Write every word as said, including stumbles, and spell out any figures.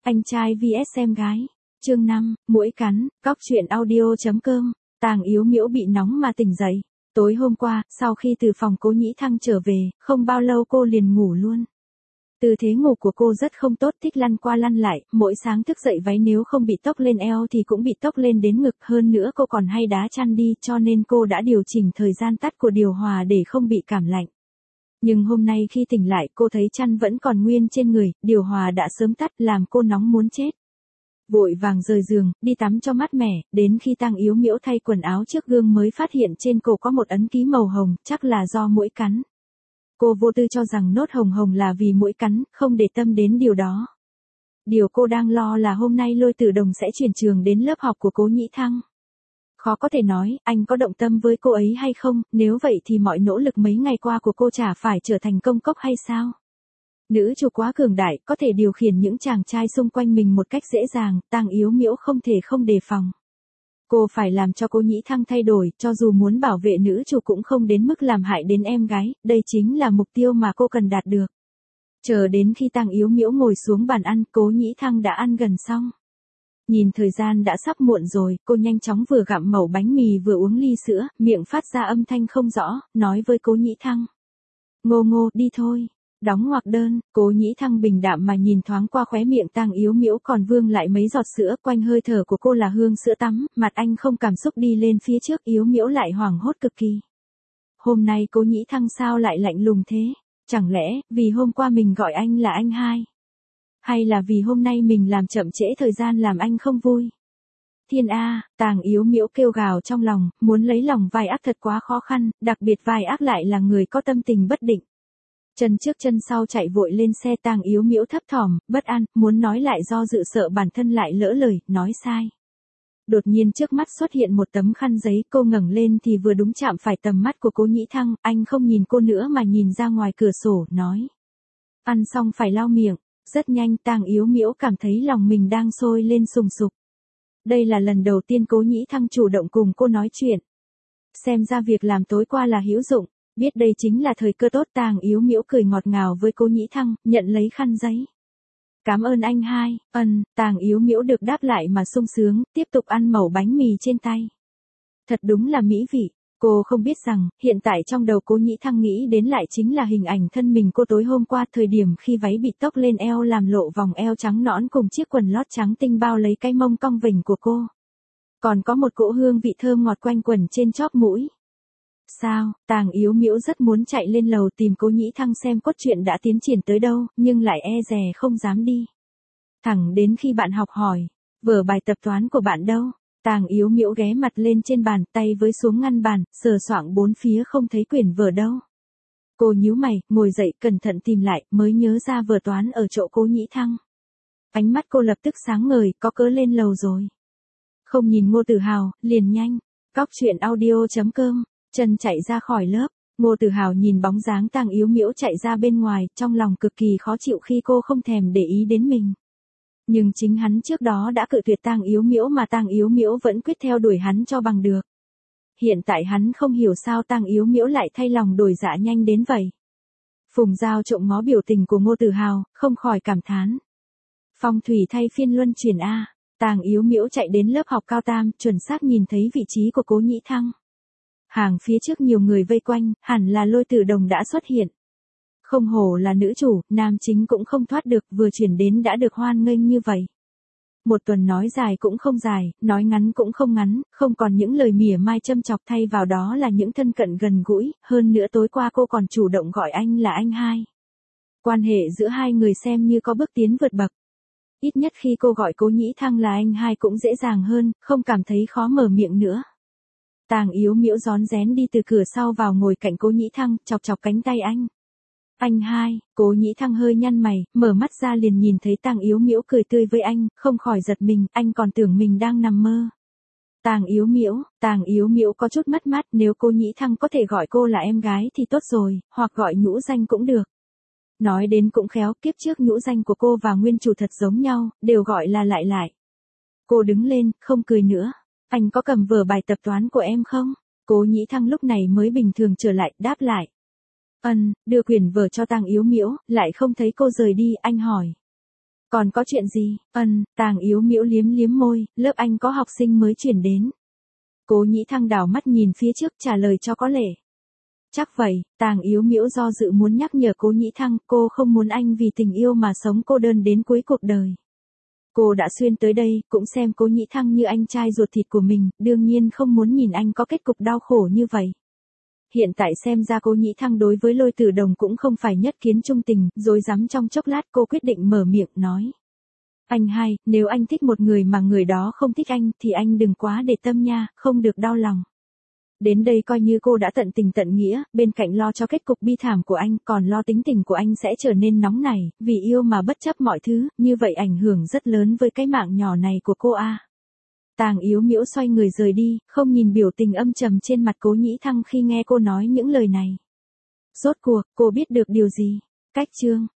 Anh trai vs em gái. Chương năm, muỗi cắn, cóc truyện audio.com. Tàng Yếu Miễu bị nóng mà tỉnh dậy. Tối hôm qua, sau khi từ phòng Cố Nhĩ Thăng trở về, không bao lâu cô liền ngủ luôn. Tư thế ngủ của cô rất không tốt, thích lăn qua lăn lại, mỗi sáng thức dậy váy nếu không bị tốc lên eo thì cũng bị tốc lên đến ngực, hơn nữa cô còn hay đá chăn đi, cho nên cô đã điều chỉnh thời gian tắt của điều hòa để không bị cảm lạnh. Nhưng hôm nay khi tỉnh lại cô thấy chăn vẫn còn nguyên trên người, điều hòa đã sớm tắt làm cô nóng muốn chết. Vội vàng rời giường, đi tắm cho mát mẻ, đến khi Tàng Yếu Miễu thay quần áo trước gương mới phát hiện trên cổ có một ấn ký màu hồng, chắc là do muỗi cắn. Cô vô tư cho rằng nốt hồng hồng là vì muỗi cắn, không để tâm đến điều đó. Điều cô đang lo là hôm nay Lôi Tử Đồng sẽ chuyển trường đến lớp học của Cố Nhĩ Thăng. Khó có thể nói, anh có động tâm với cô ấy hay không, nếu vậy thì mọi nỗ lực mấy ngày qua của cô chả phải trở thành công cốc hay sao? Nữ chủ quá cường đại, có thể điều khiển những chàng trai xung quanh mình một cách dễ dàng, Tàng Yếu Miễu không thể không đề phòng. Cô phải làm cho Cố Nhĩ Thăng thay đổi, cho dù muốn bảo vệ nữ chủ cũng không đến mức làm hại đến em gái, đây chính là mục tiêu mà cô cần đạt được. Chờ đến khi Tàng Yếu Miễu ngồi xuống bàn ăn, Cố Nhĩ Thăng đã ăn gần xong. Nhìn thời gian đã sắp muộn rồi, cô nhanh chóng vừa gặm mẩu bánh mì vừa uống ly sữa, miệng phát ra âm thanh không rõ, nói với Cố Nhĩ Thăng. Ngô Ngô, đi thôi. Đóng ngoặc đơn, Cố Nhĩ Thăng bình đạm mà nhìn thoáng qua khóe miệng Tàng Yếu Miễu còn vương lại mấy giọt sữa, quanh hơi thở của cô là hương sữa tắm, mặt anh không cảm xúc đi lên phía trước, Yếu Miễu lại hoảng hốt cực kỳ. Hôm nay Cố Nhĩ Thăng sao lại lạnh lùng thế? Chẳng lẽ, vì hôm qua mình gọi anh là anh hai? Hay là vì hôm nay mình làm chậm trễ thời gian làm anh không vui? Thiên A, Tàng Yếu Miễu kêu gào trong lòng, muốn lấy lòng vai ác thật quá khó khăn, đặc biệt vai ác lại là người có tâm tình bất định. Chân trước chân sau chạy vội lên xe, Tàng Yếu Miễu thấp thỏm, bất an, muốn nói lại do dự sợ bản thân lại lỡ lời, nói sai. Đột nhiên trước mắt xuất hiện một tấm khăn giấy, cô ngẩng lên thì vừa đúng chạm phải tầm mắt của Cố Nhĩ Thăng, anh không nhìn cô nữa mà nhìn ra ngoài cửa sổ, nói. Ăn xong phải lau miệng. Rất nhanh Tàng Yếu Miễu cảm thấy lòng mình đang sôi lên sùng sục. Đây là lần đầu tiên Cố Nhĩ Thăng chủ động cùng cô nói chuyện. Xem ra việc làm tối qua là hữu dụng, biết đây chính là thời cơ tốt. Tàng Yếu Miễu cười ngọt ngào với Cố Nhĩ Thăng, nhận lấy khăn giấy. Cảm ơn anh hai, ân, Tàng Yếu Miễu được đáp lại mà sung sướng, tiếp tục ăn mẩu bánh mì trên tay. Thật đúng là mỹ vị. Cô không biết rằng, hiện tại trong đầu Cố Nhĩ Thăng nghĩ đến lại chính là hình ảnh thân mình cô tối hôm qua, thời điểm khi váy bị tốc lên eo làm lộ vòng eo trắng nõn cùng chiếc quần lót trắng tinh bao lấy cái mông cong vểnh của cô. Còn có một cỗ hương vị thơm ngọt quanh quẩn trên chóp mũi. Sao, Tàng Yếu Miễu rất muốn chạy lên lầu tìm Cố Nhĩ Thăng xem cốt truyện đã tiến triển tới đâu, nhưng lại e dè không dám đi. Thẳng đến khi bạn học hỏi, vở bài tập toán của bạn đâu? Tàng Yếu Miễu ghé mặt lên trên bàn, tay với xuống ngăn bàn, sờ soạng bốn phía không thấy quyển vở đâu. Cô nhíu mày, ngồi dậy cẩn thận tìm lại, mới nhớ ra vở toán ở chỗ Cố Nhĩ Thăng. Ánh mắt cô lập tức sáng ngời, có cớ lên lầu rồi. Không nhìn Ngô Tử Hào, liền nhanh. Cóc truyện audio.com, chân chạy ra khỏi lớp. Ngô Tử Hào nhìn bóng dáng Tàng Yếu Miễu chạy ra bên ngoài, trong lòng cực kỳ khó chịu khi cô không thèm để ý đến mình. Nhưng chính hắn trước đó đã cự tuyệt Tàng Yếu Miễu mà Tàng Yếu Miễu vẫn quyết theo đuổi hắn cho bằng được. Hiện tại hắn không hiểu sao Tàng Yếu Miễu lại thay lòng đổi dạ nhanh đến vậy. Phùng Giao trộm ngó biểu tình của Ngô Tử Hào, không khỏi cảm thán. Phong thủy thay phiên luân chuyển A, Tàng Yếu Miễu chạy đến lớp học cao tam, chuẩn xác nhìn thấy vị trí của Cố Nhĩ Thăng. Hàng phía trước nhiều người vây quanh, hẳn là Lôi Tử Đồng đã xuất hiện. Không hổ là nữ chủ, nam chính cũng không thoát được, vừa chuyển đến đã được hoan nghênh như vậy. Một tuần nói dài cũng không dài, nói ngắn cũng không ngắn, không còn những lời mỉa mai châm chọc, thay vào đó là những thân cận gần gũi, hơn nữa tối qua cô còn chủ động gọi anh là anh hai. Quan hệ giữa hai người xem như có bước tiến vượt bậc. Ít nhất khi cô gọi Cố Nhĩ Thăng là anh hai cũng dễ dàng hơn, không cảm thấy khó mở miệng nữa. Tàng Yếu Miễu rón rén đi từ cửa sau vào ngồi cạnh Cố Nhĩ Thăng, chọc chọc cánh tay anh. Anh hai, Cố Nhĩ Thăng hơi nhăn mày, mở mắt ra liền nhìn thấy Tàng Yếu Miễu cười tươi với anh, không khỏi giật mình, anh còn tưởng mình đang nằm mơ. Tàng Yếu Miễu, Tàng Yếu Miễu có chút mất mát, nếu Cố Nhĩ Thăng có thể gọi cô là em gái thì tốt rồi, hoặc gọi nhũ danh cũng được. Nói đến cũng khéo, kiếp trước nhũ danh của cô và nguyên chủ thật giống nhau, đều gọi là lại lại. Cô đứng lên, không cười nữa. Anh có cầm vở bài tập toán của em không? Cố Nhĩ Thăng lúc này mới bình thường trở lại, đáp lại. Ân, đưa quyển vở cho Tàng Yếu Miễu, lại không thấy cô rời đi, anh hỏi. Còn có chuyện gì? Ân, Tàng Yếu Miễu liếm liếm môi, lớp anh có học sinh mới chuyển đến. Cố Nhĩ Thăng đảo mắt nhìn phía trước trả lời cho có lệ. Chắc vậy, Tàng Yếu Miễu do dự muốn nhắc nhở Cố Nhĩ Thăng, cô không muốn anh vì tình yêu mà sống cô đơn đến cuối cuộc đời. Cô đã xuyên tới đây, cũng xem Cố Nhĩ Thăng như anh trai ruột thịt của mình, đương nhiên không muốn nhìn anh có kết cục đau khổ như vậy. Hiện tại xem ra Cố Nhĩ Thăng đối với Lôi Tử Đồng cũng không phải nhất kiến trung tình, rồi dám trong chốc lát cô quyết định mở miệng nói. Anh hai, nếu anh thích một người mà người đó không thích anh thì anh đừng quá để tâm nha, không được đau lòng. Đến đây coi như cô đã tận tình tận nghĩa, bên cạnh lo cho kết cục bi thảm của anh, còn lo tính tình của anh sẽ trở nên nóng nảy, vì yêu mà bất chấp mọi thứ, như vậy ảnh hưởng rất lớn với cái mạng nhỏ này của cô a. À. Tàng Yếu Miễu xoay người rời đi, không nhìn biểu tình âm trầm trên mặt Cố Nhĩ Thăng khi nghe cô nói những lời này. Rốt cuộc, cô biết được điều gì? Cách chương